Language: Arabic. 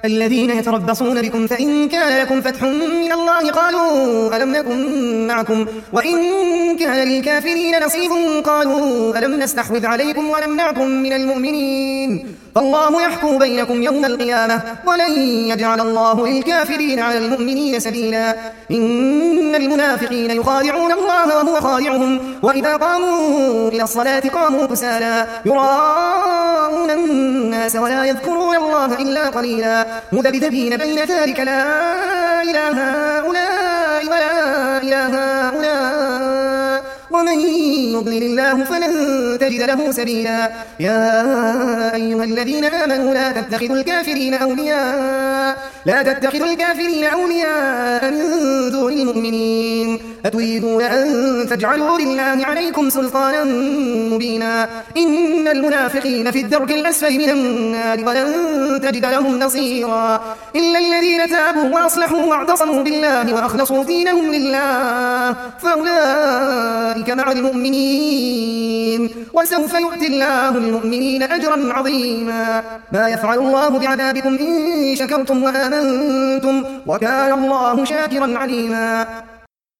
الذين يتربصون بكم فإن كان لكم فتح من الله قالوا ألم نكن معكم وإن كان للكافرين نصيب قالوا ألم نستحوذ عليكم ونمنعكم من المؤمنين فالله يحكم بينكم يوم القيامة ولن يجعل الله للكافرين على المؤمنين سبيلا إن المنافقين يخادعون الله وهو خادعهم وإذا قاموا إلى الصلاة قاموا كسالى يراءون الناس ولا يذكرون الله إلا قليلا مذبذبين بين ذلك لا إله هؤلاء ولا إله هؤلاء ومن يضلل الله فلن تجد له سبيلا يا أيها الذين آمنوا لا تتخذوا الكافرين أولياء من دون المؤمنين أتريدون أن تجعلوا لله عليكم سلطانا مبينا إن المنافقين في الدرك الأسفل من النار ولن تجد لهم نصيرا إلا الذين تابوا وأصلحوا واعتصموا بالله وأخلصوا دينهم لله فأولئك مع المؤمنين وسوف يؤتي الله المؤمنين أجرا عظيما ما يفعل الله بعذابكم إن شكرتم وآمنتم وكان الله شاكرا عليما